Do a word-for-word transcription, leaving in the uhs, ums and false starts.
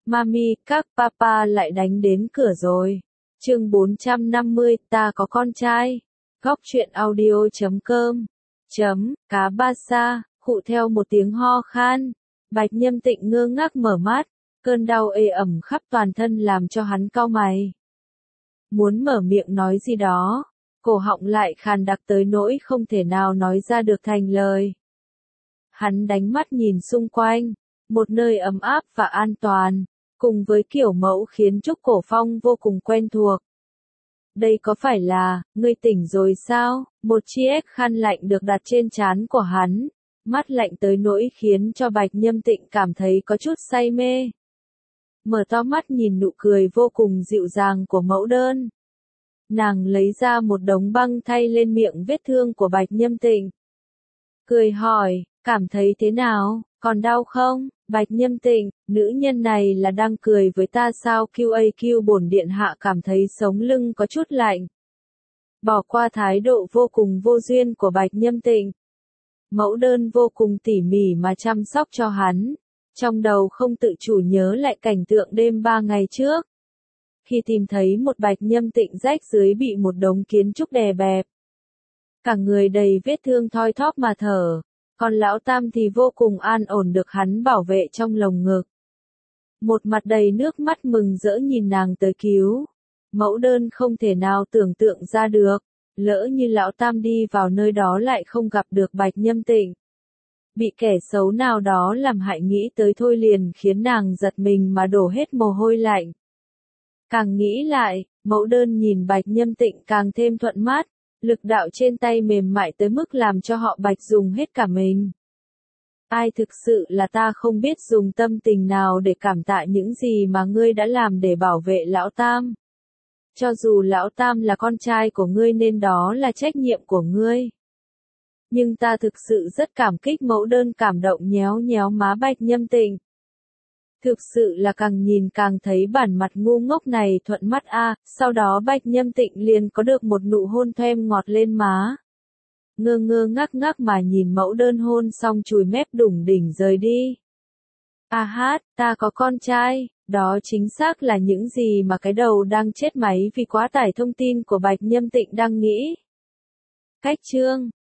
Mami, các papa lại đánh đến cửa rồi. Chương bốn trăm năm mươi, ta có con trai. Góc truyện audio chấm com. Chấm, cá ba sa, khụ theo một tiếng ho khan. Bạch Nhâm Tịnh ngơ ngác mở mắt, cơn đau ê ẩm khắp toàn thân làm cho hắn cau mày. Muốn mở miệng nói gì đó, cổ họng lại khàn đặc tới nỗi không thể nào nói ra được thành lời. Hắn đánh mắt nhìn xung quanh, một nơi ấm áp và an toàn, cùng với kiểu mẫu khiến Trúc Cổ Phong vô cùng quen thuộc. Đây có phải là, ngươi tỉnh rồi sao? Một chiếc khăn lạnh được đặt trên trán của hắn, mắt lạnh tới nỗi khiến cho Bạch Nhâm Tịnh cảm thấy có chút say mê. Mở to mắt nhìn nụ cười vô cùng dịu dàng của mẫu đơn. Nàng lấy ra một đống băng thay lên miệng vết thương của Bạch Nhâm Tịnh. Cười hỏi, cảm thấy thế nào, còn đau không? Bạch Nhâm Tịnh, nữ nhân này là đang cười với ta sao? Q A Q bổn điện hạ cảm thấy sống lưng có chút lạnh. Bỏ qua thái độ vô cùng vô duyên của Bạch Nhâm Tịnh. Mẫu đơn vô cùng tỉ mỉ mà chăm sóc cho hắn. Trong đầu không tự chủ nhớ lại cảnh tượng đêm ba ngày trước. Khi tìm thấy một Bạch Nhâm Tịnh rách dưới bị một đống kiến trúc đè bẹp. Cả người đầy vết thương thoi thóp mà thở. Còn lão tam thì vô cùng an ổn được hắn bảo vệ trong lồng ngực. Một mặt đầy nước mắt mừng rỡ nhìn nàng tới cứu. Mẫu đơn không thể nào tưởng tượng ra được, lỡ như lão tam đi vào nơi đó lại không gặp được Bạch Nhâm Tịnh. Bị kẻ xấu nào đó làm hại nghĩ tới thôi liền khiến nàng giật mình mà đổ hết mồ hôi lạnh. Càng nghĩ lại, mẫu đơn nhìn Bạch Nhâm Tịnh càng thêm thuận mắt. Lực đạo trên tay mềm mại tới mức làm cho họ Bạch dùng hết cả mình. Ai thực sự là ta không biết dùng tâm tình nào để cảm tạ những gì mà ngươi đã làm để bảo vệ lão tam. Cho dù lão tam là con trai của ngươi nên đó là trách nhiệm của ngươi. Nhưng ta thực sự rất cảm kích. Mẫu đơn cảm động nhéo nhéo má Bạch Nhâm Tịnh. Thực sự là càng nhìn càng thấy bản mặt ngu ngốc này thuận mắt a. À. Sau đó Bạch Nhâm Tịnh liền có được một nụ hôn thoem ngọt lên má. Ngơ ngơ ngác ngác mà nhìn mẫu đơn hôn xong chùi mép đủng đỉnh rời đi. A hát, ta có con trai, đó chính xác là những gì mà cái đầu đang chết máy vì quá tải thông tin của Bạch Nhâm Tịnh đang nghĩ. Cách chương